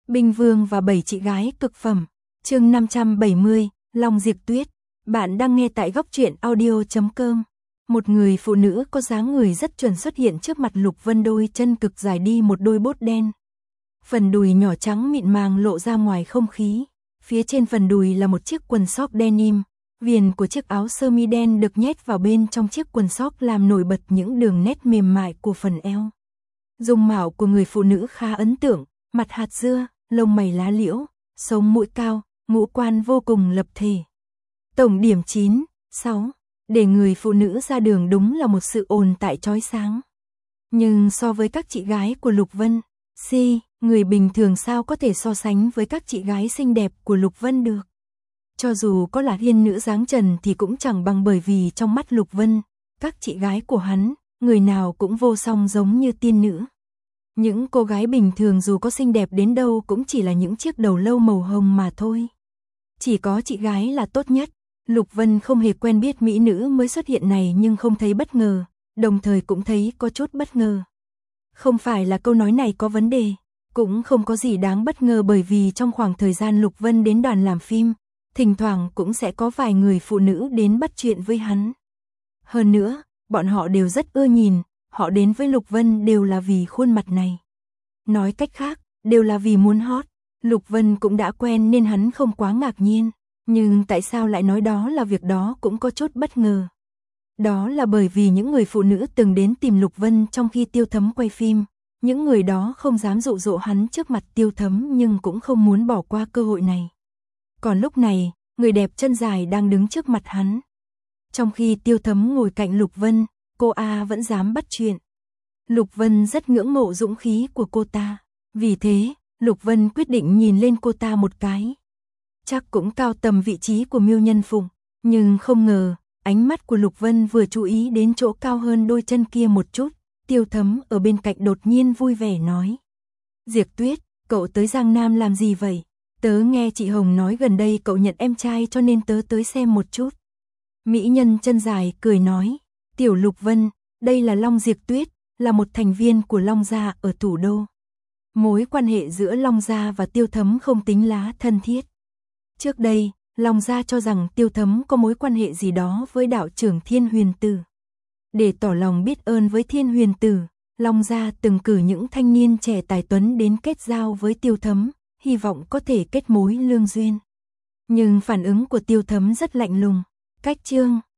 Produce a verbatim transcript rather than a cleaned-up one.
Binh Vương và bảy chị gái cực phẩm. Chương năm trăm bảy mươi, Long Diệp Tuyết. Bạn đang nghe tại góc truyện audio chấm com. Một người phụ nữ có dáng người rất chuẩn xuất hiện trước mặt Lục Vân, đôi chân cực dài đi một đôi bốt đen. Phần đùi nhỏ trắng mịn màng lộ ra ngoài không khí. Phía trên phần đùi là một chiếc quần sóc denim. Viền của chiếc áo sơ mi đen được nhét vào bên trong chiếc quần sóc làm nổi bật những đường nét mềm mại của phần eo. Dung mạo của người phụ nữ khá ấn tượng, mặt hạt dưa, lông mày lá liễu, sống mũi cao, ngũ quan vô cùng lập thể. Tổng điểm chín, sáu. Để người phụ nữ ra đường đúng là một sự ồn tại chói sáng. Nhưng so với các chị gái của Lục Vân, si, người bình thường sao có thể so sánh với các chị gái xinh đẹp của Lục Vân được. Cho dù có là thiên nữ dáng trần thì cũng chẳng bằng, bởi vì trong mắt Lục Vân, các chị gái của hắn, người nào cũng vô song giống như tiên nữ. Những cô gái bình thường dù có xinh đẹp đến đâu cũng chỉ là những chiếc đầu lâu màu hồng mà thôi. Chỉ có chị gái là tốt nhất. Lục Vân không hề quen biết mỹ nữ mới xuất hiện này nhưng không thấy bất ngờ, đồng thời cũng thấy có chút bất ngờ. Không phải là câu nói này có vấn đề, cũng không có gì đáng bất ngờ, bởi vì trong khoảng thời gian Lục Vân đến đoàn làm phim, thỉnh thoảng cũng sẽ có vài người phụ nữ đến bắt chuyện với hắn. Hơn nữa, bọn họ đều rất ưa nhìn, họ đến với Lục Vân đều là vì khuôn mặt này. Nói cách khác, đều là vì muốn hot. Lục Vân cũng đã quen nên hắn không quá ngạc nhiên. Nhưng tại sao lại nói đó là việc đó cũng có chút bất ngờ. Đó là bởi vì những người phụ nữ từng đến tìm Lục Vân trong khi Tiêu Thấm quay phim. Những người đó không dám dụ dỗ hắn trước mặt Tiêu Thấm nhưng cũng không muốn bỏ qua cơ hội này. Còn lúc này, người đẹp chân dài đang đứng trước mặt hắn. Trong khi Tiêu Thấm ngồi cạnh Lục Vân, cô A vẫn dám bắt chuyện. Lục Vân rất ngưỡng mộ dũng khí của cô ta. Vì thế, Lục Vân quyết định nhìn lên cô ta một cái. Chắc cũng cao tầm vị trí của Miêu Nhân Phụng, nhưng không ngờ, ánh mắt của Lục Vân vừa chú ý đến chỗ cao hơn đôi chân kia một chút, Tiêu Thấm ở bên cạnh đột nhiên vui vẻ nói. Diệp Tuyết, cậu tới Giang Nam làm gì vậy? Tớ nghe chị Hồng nói gần đây cậu nhận em trai cho nên tớ tới xem một chút. Mỹ nhân chân dài cười nói, Tiểu Lục Vân, đây là Long Diệp Tuyết, là một thành viên của Long Gia ở thủ đô. Mối quan hệ giữa Long Gia và Tiêu Thấm không tính lá thân thiết. Trước đây, Long Gia cho rằng Tiêu Thấm có mối quan hệ gì đó với đạo trưởng Thiên Huyền Tử. Để tỏ lòng biết ơn với Thiên Huyền Tử, Long Gia từng cử những thanh niên trẻ tài tuấn đến kết giao với Tiêu Thấm, hy vọng có thể kết mối lương duyên. Nhưng phản ứng của Tiêu Thấm rất lạnh lùng. Cách chương